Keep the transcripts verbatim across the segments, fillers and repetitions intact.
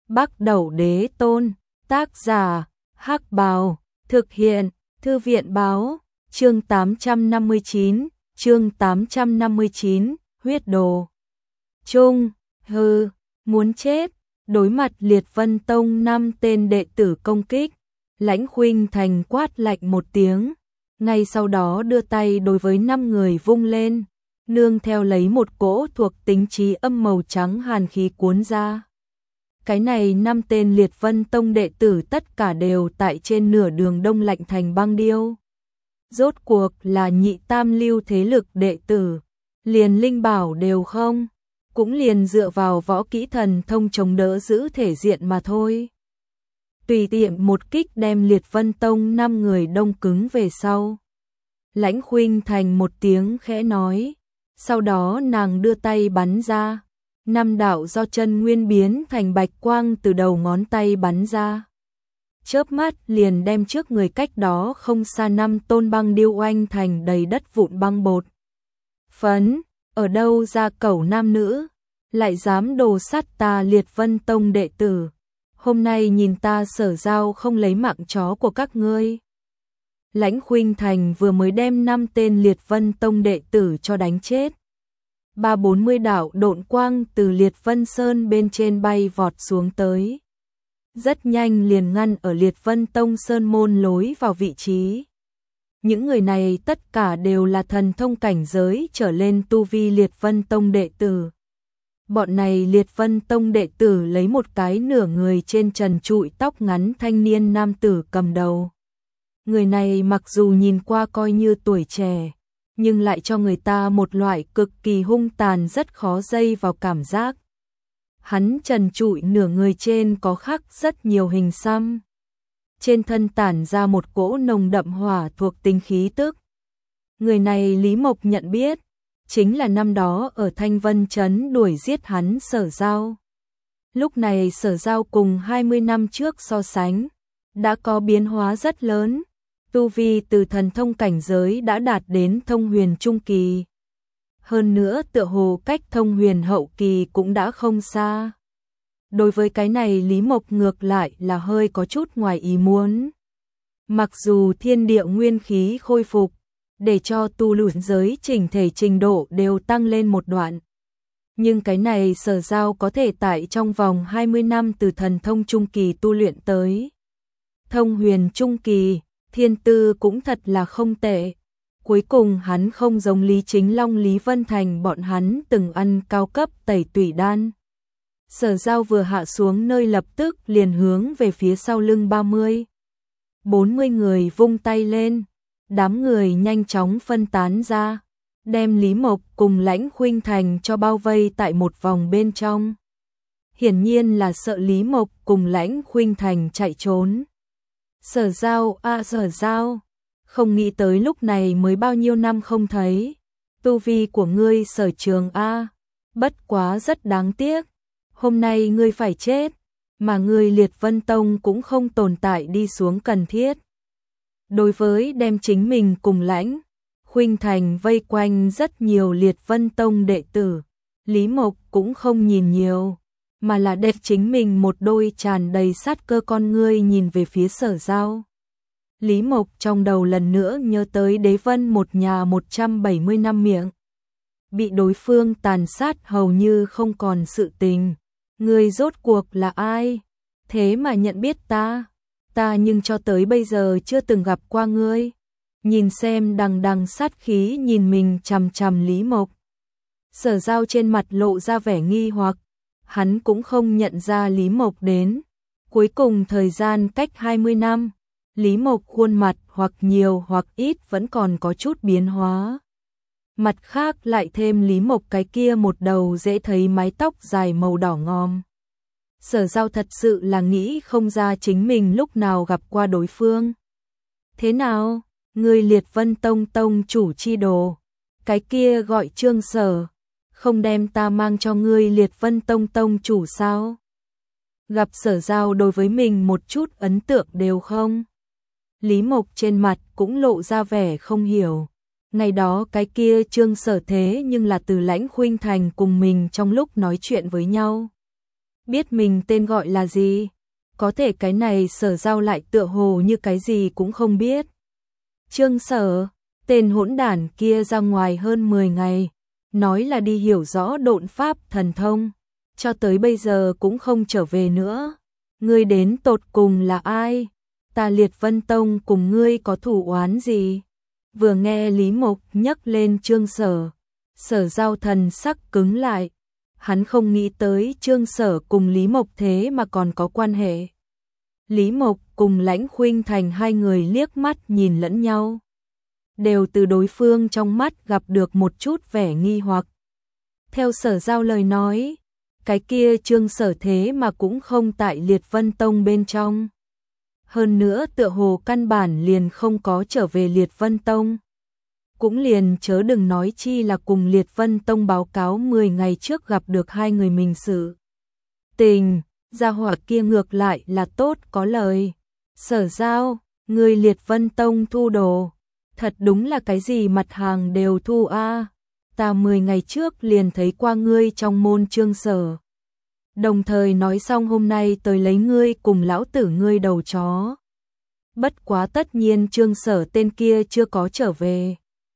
Bắc Đẩu Đế Tôn, tác giả, Hắc Bào, thực hiện, Thư viện báo, chương tám trăm năm mươi chín, chương tám trăm năm mươi chín, huyết đồ. Trung, hừ, muốn chết, đối mặt Liệt Vân Tông năm tên đệ tử công kích, Lãnh Khuynh Thành quát lạnh một tiếng, ngay sau đó đưa tay đối với năm người vung lên, nương theo lấy một cỗ thuộc tính trí âm màu trắng hàn khí cuốn ra. Cái này năm tên Liệt Vân Tông đệ tử tất cả đều tại trên nửa đường đông lạnh thành băng điêu. Rốt cuộc là nhị tam lưu thế lực đệ tử, liền linh bảo đều không, cũng liền dựa vào võ kỹ thần thông chống đỡ giữ thể diện mà thôi. Tùy tiện một kích đem Liệt Vân Tông năm người đông cứng về sau. Lãnh Khuynh Thành một tiếng khẽ nói, sau đó nàng đưa tay bắn ra. Năm đạo do chân nguyên biến thành bạch quang từ đầu ngón tay bắn ra. Chớp mắt liền đem trước người cách đó không xa năm tôn băng điêu oanh thành đầy đất vụn băng bột. Phấn, ở đâu ra cẩu nam nữ, lại dám đồ sát ta Liệt Vân Tông đệ tử. Hôm nay nhìn ta Sở Giao không lấy mạng chó của các ngươi. Lãnh Khuynh Thành vừa mới đem năm tên Liệt Vân Tông đệ tử cho đánh chết. Ba bốn mươi đạo độn quang từ Liệt Vân Sơn bên trên bay vọt xuống tới. Rất nhanh liền ngăn ở Liệt Vân Tông Sơn môn lối vào vị trí. Những người này tất cả đều là thần thông cảnh giới trở lên tu vi Liệt Vân Tông đệ tử. Bọn này Liệt Vân Tông đệ tử lấy một cái nửa người trên trần trụi tóc ngắn thanh niên nam tử cầm đầu. Người này mặc dù nhìn qua coi như tuổi trẻ, nhưng lại cho người ta một loại cực kỳ hung tàn rất khó dây vào cảm giác. Hắn trần trụi nửa người trên có khắc rất nhiều hình xăm. Trên thân tản ra một cỗ nồng đậm hỏa thuộc tính khí tức. Người này Lý Mộc nhận biết, chính là năm đó ở Thanh Vân Trấn đuổi giết hắn Sở Giao. Lúc này Sở Giao cùng hai mươi năm trước so sánh, đã có biến hóa rất lớn. Tu vi từ thần thông cảnh giới đã đạt đến thông huyền trung kỳ. Hơn nữa tựa hồ cách thông huyền hậu kỳ cũng đã không xa. Đối với cái này Lý Mộc ngược lại là hơi có chút ngoài ý muốn. Mặc dù thiên địa nguyên khí khôi phục, để cho tu luyện giới chỉnh thể trình độ đều tăng lên một đoạn. Nhưng cái này Sở Giao có thể tại trong vòng hai mươi năm từ thần thông trung kỳ tu luyện tới thông huyền trung kỳ. Thiên tư cũng thật là không tệ. Cuối cùng hắn không giống Lý Chính Long Lý Vân Thành bọn hắn từng ăn cao cấp tẩy tủy đan. Sở Giao vừa hạ xuống nơi lập tức liền hướng về phía sau lưng ba mươi, bốn mươi người vung tay lên. Đám người nhanh chóng phân tán ra, đem Lý Mộc cùng Lãnh Khuynh Thành cho bao vây tại một vòng bên trong. Hiển nhiên là sợ Lý Mộc cùng Lãnh Khuynh Thành chạy trốn. Sở Giao à Sở Giao, không nghĩ tới lúc này mới bao nhiêu năm không thấy. Tu vi của ngươi Sở Trường A, bất quá rất đáng tiếc. Hôm nay ngươi phải chết, mà ngươi Liệt Vân Tông cũng không tồn tại đi xuống cần thiết. Đối với đem chính mình cùng Lãnh Khuynh Thành vây quanh rất nhiều Liệt Vân Tông đệ tử, Lý Mộc cũng không nhìn nhiều, mà là đẹp chính mình một đôi tràn đầy sát cơ con ngươi nhìn về phía Sở Giao. Lý Mộc trong đầu lần nữa nhớ tới Đế Vân một nhà một trăm bảy mươi năm miệng. Bị đối phương tàn sát hầu như không còn sự tình. Ngươi rốt cuộc là ai? Thế mà nhận biết ta? Ta nhưng cho tới bây giờ chưa từng gặp qua ngươi. Nhìn xem đằng đằng sát khí nhìn mình chằm chằm Lý Mộc. Sở Giao trên mặt lộ ra vẻ nghi hoặc. Hắn cũng không nhận ra Lý Mộc đến. Cuối cùng thời gian cách hai mươi năm, Lý Mộc khuôn mặt hoặc nhiều hoặc ít vẫn còn có chút biến hóa. Mặt khác lại thêm Lý Mộc cái kia một đầu dễ thấy mái tóc dài màu đỏ ngòm. Sở Giao thật sự là nghĩ không ra chính mình lúc nào gặp qua đối phương. Thế nào, người Liệt Vân Tông tông chủ chi đồ, cái kia gọi Trương Sở, không đem ta mang cho ngươi Liệt Vân Tông tông chủ sao? Gặp Sở Giao đối với mình một chút ấn tượng đều không? Lý Mộc trên mặt cũng lộ ra vẻ không hiểu. Ngày đó cái kia Trương Sở thế nhưng là từ Lãnh Khuynh Thành cùng mình trong lúc nói chuyện với nhau. biết mình tên gọi là gì. Có thể cái này Sở Giao lại tựa hồ như cái gì cũng không biết. Trương Sở, tên hỗn đản kia ra ngoài hơn mười ngày, nói là đi hiểu rõ độn pháp thần thông, cho tới bây giờ cũng không trở về nữa. Ngươi đến tột cùng là ai? Ta Liệt Vân Tông cùng ngươi có thù oán gì? Vừa nghe Lý Mộc nhắc lên Trương Sở, Sở Giao thần sắc cứng lại. Hắn không nghĩ tới Trương Sở cùng Lý Mộc thế mà còn có quan hệ. Lý Mộc cùng Lãnh Khuynh Thành hai người liếc mắt nhìn lẫn nhau, đều từ đối phương trong mắt gặp được một chút vẻ nghi hoặc. Theo Sở Giao lời nói, cái kia Trương Sở thế mà cũng không tại Liệt Vân Tông bên trong. Hơn nữa tựa hồ căn bản liền không có trở về Liệt Vân Tông. Cũng liền chớ đừng nói chi là cùng Liệt Vân Tông báo cáo mười ngày trước gặp được hai người mình sự tình. Gia hỏa kia ngược lại là tốt có lời. Sở Giao, người Liệt Vân Tông thu đồ, thật đúng là cái gì mặt hàng đều thu a. Ta mười ngày trước liền thấy qua ngươi trong môn Trương Sở. Đồng thời nói xong hôm nay tới lấy ngươi cùng lão tử ngươi đầu chó. Bất quá tất nhiên Trương Sở tên kia chưa có trở về.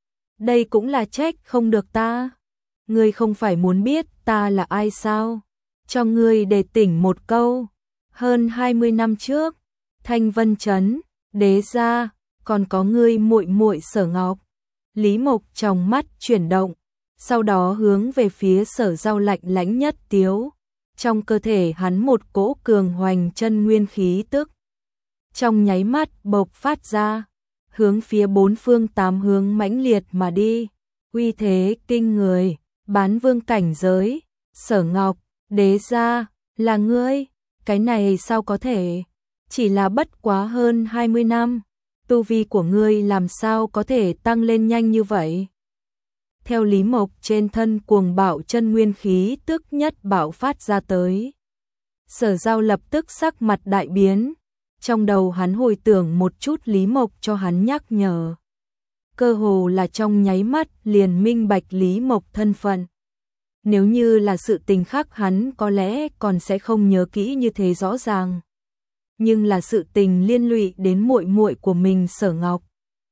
Đây cũng là trách không được ta. Ngươi không phải muốn biết ta là ai sao? Cho ngươi để tỉnh một câu. Hơn hai mươi năm trước, Thanh Vân Trấn, Đế gia, còn có ngươi muội muội Sở Ngọc. Lý Mộc trong mắt chuyển động, sau đó hướng về phía Sở Giao lạnh lãnh nhất tiếu. Trong cơ thể hắn một cỗ cường hoành chân nguyên khí tức, trong nháy mắt bộc phát ra, hướng phía bốn phương tám hướng mãnh liệt mà đi. Uy thế kinh người, bán vương cảnh giới. Sở Ngọc, Đế gia, là ngươi? Cái này sao có thể? Chỉ là bất quá hơn hai mươi năm, tu vi của ngươi làm sao có thể tăng lên nhanh như vậy? Theo Lý Mộc trên thân cuồng bạo chân nguyên khí tức nhất bạo phát ra tới. Sở Giao lập tức sắc mặt đại biến, trong đầu hắn hồi tưởng một chút Lý Mộc cho hắn nhắc nhở. Cơ hồ là trong nháy mắt liền minh bạch Lý Mộc thân phận. Nếu như là sự tình khác hắn có lẽ còn sẽ không nhớ kỹ như thế rõ ràng. Nhưng là sự tình liên lụy đến muội muội của mình Sở Ngọc.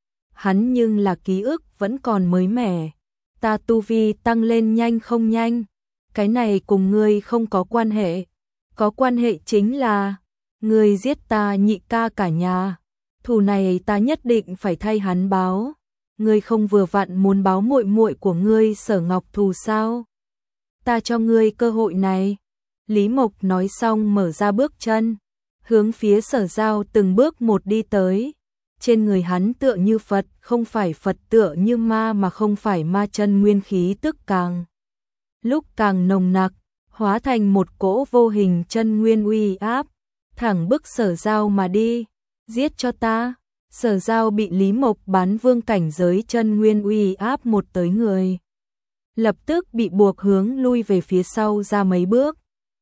Hắn nhưng là ký ức vẫn còn mới mẻ. Ta tu vi tăng lên nhanh không nhanh, cái này cùng ngươi không có quan hệ. Có quan hệ chính là ngươi giết ta nhị ca cả nhà, thù này ta nhất định phải thay hắn báo. Ngươi không vừa vặn muốn báo muội muội của ngươi Sở Ngọc thù sao? Ta cho ngươi cơ hội này. Lý Mộc nói xong mở ra bước chân, hướng phía Sở Giao từng bước một đi tới. Trên người hắn tựa như Phật, không phải Phật, tựa như ma mà không phải ma, chân nguyên khí tức càng lúc càng nồng nặc, hóa thành một cỗ vô hình chân nguyên uy áp, thẳng bức Sở Giao mà đi. Giết cho ta! Sở Giao bị Lý Mộc bán vương cảnh giới chân nguyên uy áp một tới người, lập tức bị buộc hướng lui về phía sau ra mấy bước.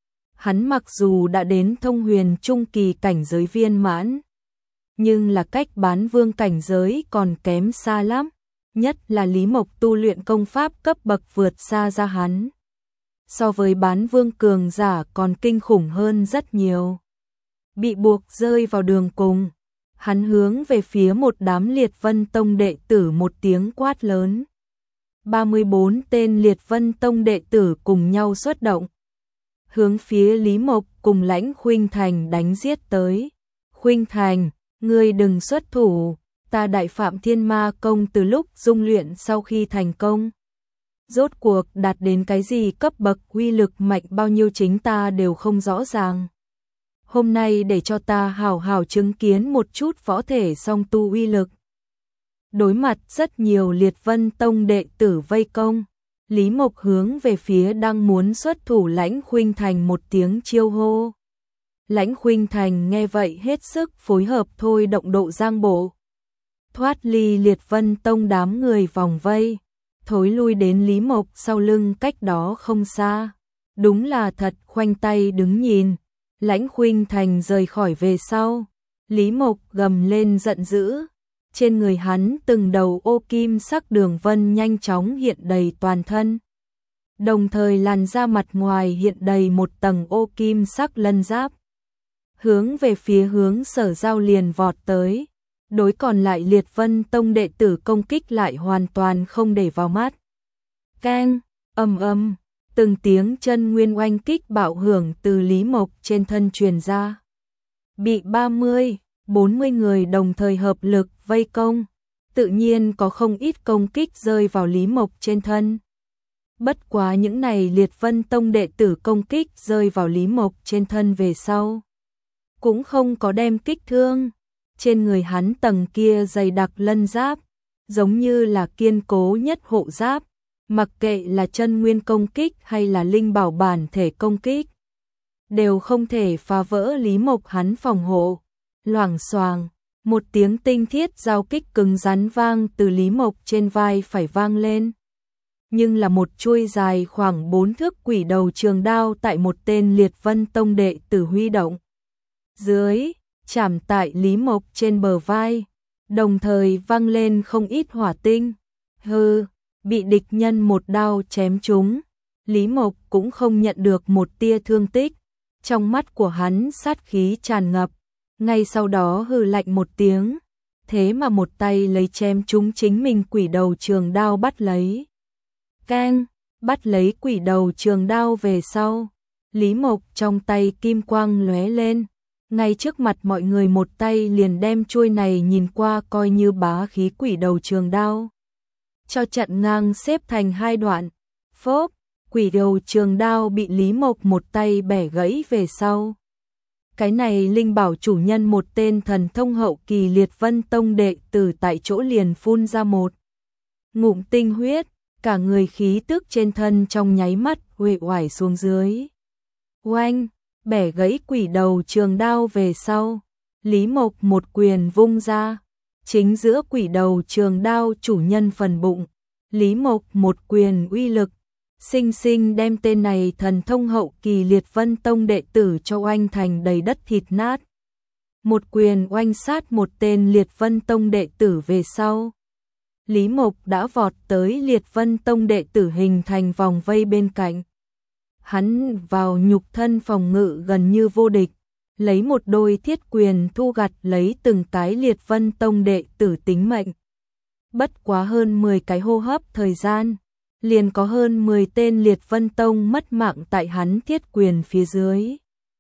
Hắn mặc dù đã đến thông huyền trung kỳ cảnh giới viên mãn, nhưng là cách bán vương cảnh giới còn kém xa lắm, nhất là Lý Mộc tu luyện công pháp cấp bậc vượt xa ra hắn. So với bán vương cường giả còn kinh khủng hơn rất nhiều. Bị buộc rơi vào đường cùng, hắn hướng về phía một đám Liệt Vân Tông đệ tử một tiếng quát lớn. ba mươi bốn tên Liệt Vân Tông đệ tử cùng nhau xuất động, hướng phía Lý Mộc cùng Lãnh Khuynh Thành đánh giết tới. Khuynh Thành, ngươi đừng xuất thủ, ta Đại Phạm Thiên Ma Công từ lúc dung luyện sau khi thành công, rốt cuộc đạt đến cái gì cấp bậc, uy lực mạnh bao nhiêu chính ta đều không rõ ràng. Hôm nay để cho ta hào hào chứng kiến một chút võ thể song tu uy lực. Đối mặt rất nhiều Liệt Vân Tông đệ tử vây công, Lý Mộc hướng về phía đang muốn xuất thủ Lãnh Khuynh Thành một tiếng chiêu hô. Lãnh Khuynh Thành nghe vậy hết sức phối hợp thôi động độ giang bộ, thoát ly Liệt Vân Tông đám người vòng vây, thối lui đến Lý Mộc sau lưng cách đó không xa. Đúng là thật, khoanh tay đứng nhìn. Lãnh Khuynh Thành rời khỏi về sau, Lý Mộc gầm lên giận dữ. Trên người hắn từng đầu ô kim sắc đường vân nhanh chóng hiện đầy toàn thân. đồng thời làn da mặt ngoài hiện đầy một tầng ô kim sắc lân giáp. Hướng về phía hướng Sở Giao liền vọt tới, đối còn lại Liệt Vân Tông đệ tử công kích lại hoàn toàn không để vào mắt. Keng, ầm ầm, từng tiếng chân nguyên oanh kích bạo hưởng từ Lý Mộc trên thân truyền ra. Bị ba mươi, bốn mươi người đồng thời hợp lực vây công, tự nhiên có không ít công kích rơi vào Lý Mộc trên thân. Bất quá những này Liệt Vân Tông đệ tử công kích rơi vào Lý Mộc trên thân về sau, cũng không có đem kích thương. Trên người hắn tầng kia dày đặc lân giáp, giống như là kiên cố nhất hộ giáp, mặc kệ là chân nguyên công kích hay là linh bảo bản thể công kích, đều không thể phá vỡ Lý Mộc hắn phòng hộ. Loảng xoàng, một tiếng tinh thiết giao kích cứng rắn vang từ Lý Mộc trên vai phải vang lên. Nhưng là một chuôi dài khoảng bốn thước quỷ đầu trường đao tại một tên Liệt Vân Tông đệ tử huy động dưới, chạm tại Lý Mộc trên bờ vai, đồng thời vang lên không ít hỏa tinh. Hừ, bị địch nhân một đao chém trúng, Lý Mộc cũng không nhận được một tia thương tích. Trong mắt của hắn sát khí tràn ngập, ngay sau đó hừ lạnh một tiếng, thế mà một tay lấy chém trúng chính mình quỷ đầu trường đao bắt lấy. Keng, bắt lấy quỷ đầu trường đao về sau, Lý Mộc trong tay kim quang lóe lên, ngay trước mặt mọi người một tay liền đem chuôi này nhìn qua coi như bá khí quỷ đầu trường đao cho chặn ngang xếp thành hai đoạn. Phốp, quỷ đầu trường đao bị Lý Mộc một tay bẻ gãy về sau. Cái này linh bảo chủ nhân một tên thần thông hậu kỳ Liệt Vân Tông đệ tử tại chỗ liền phun ra một ngụm tinh huyết, cả người khí tức trên thân trong nháy mắt uể oải xuống dưới. Oanh, bẻ gãy quỷ đầu trường đao về sau, Lý Mộc một quyền vung ra, chính giữa quỷ đầu trường đao chủ nhân phần bụng, Lý Mộc một quyền uy lực, sinh sinh đem tên này thần thông hậu kỳ Liệt Vân Tông đệ tử cho oanh thành đầy đất thịt nát. Một quyền oanh sát một tên Liệt Vân Tông đệ tử về sau, Lý Mộc đã vọt tới Liệt Vân Tông đệ tử hình thành vòng vây bên cạnh. Hắn vào nhục thân phòng ngự gần như vô địch, lấy một đôi thiết quyền thu gặt lấy từng cái Liệt Vân Tông đệ tử tính mệnh. Bất quá hơn mười cái hô hấp thời gian, liền có hơn mười tên Liệt Vân Tông mất mạng tại hắn thiết quyền phía dưới.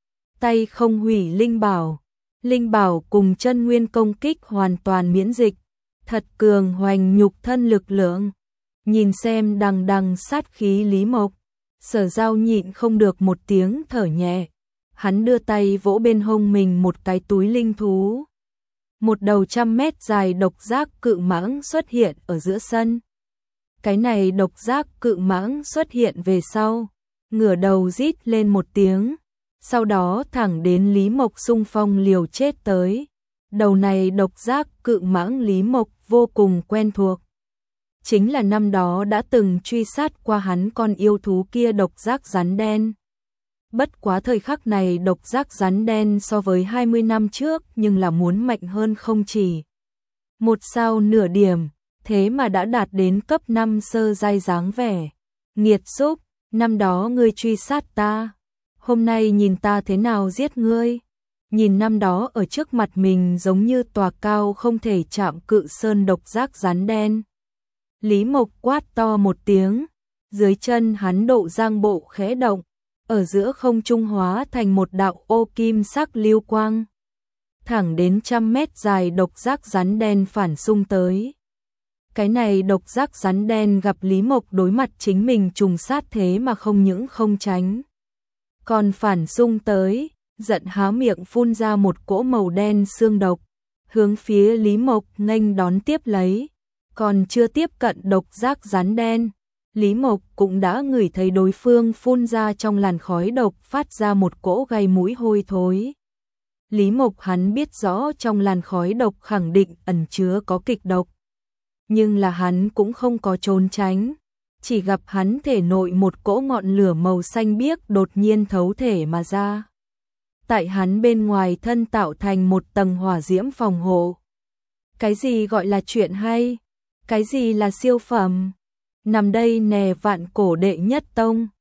Tay không hủy linh bảo, linh bảo cùng chân nguyên công kích hoàn toàn miễn dịch, thật cường hoành nhục thân lực lượng. Nhìn xem đằng đằng sát khí Lý Mộc, Sở Giao nhịn không được một tiếng thở nhẹ. Hắn đưa tay vỗ bên hông mình một cái túi linh thú. Một đầu trăm mét dài độc giác cự mãng xuất hiện ở giữa sân. Cái này độc giác cự mãng xuất hiện về sau, ngửa đầu rít lên một tiếng, sau đó thẳng đến Lý Mộc xung phong liều chết tới. Đầu này độc giác cự mãng Lý Mộc vô cùng quen thuộc. Chính là năm đó đã từng truy sát qua hắn con yêu thú kia độc giác rắn đen. Bất quá thời khắc này độc giác rắn đen so với hai mươi năm trước nhưng là muốn mạnh hơn không chỉ một sao nửa điểm, thế mà đã đạt đến cấp năm sơ giai dáng vẻ. Nghiệt xúc, năm đó ngươi truy sát ta, hôm nay nhìn ta thế nào giết ngươi. Nhìn năm đó ở trước mặt mình giống như tòa cao không thể chạm cự sơn độc giác rắn đen, Lý Mộc quát to một tiếng, dưới chân hắn độ giang bộ khẽ động, ở giữa không trung hóa thành một đạo ô kim sắc lưu quang, thẳng đến trăm mét dài độc giác rắn đen phản xung tới. Cái này độc giác rắn đen gặp Lý Mộc đối mặt chính mình trùng sát thế mà không những không tránh, còn phản xung tới, giận há miệng phun ra một cỗ màu đen xương độc, hướng phía Lý Mộc nghênh đón tiếp lấy. Còn chưa tiếp cận độc giác rắn đen, Lý Mộc cũng đã ngửi thấy đối phương phun ra trong làn khói độc phát ra một cỗ gây mũi hôi thối. Lý Mộc hắn biết rõ trong làn khói độc khẳng định ẩn chứa có kịch độc, nhưng là hắn cũng không có trốn tránh, chỉ gặp hắn thể nội một cỗ ngọn lửa màu xanh biếc đột nhiên thấu thể mà ra. Tại hắn bên ngoài thân tạo thành một tầng hỏa diễm phòng hộ. Cái gì gọi là chuyện hay? Cái gì là siêu phẩm? nằm đây nè vạn cổ đệ nhất tông.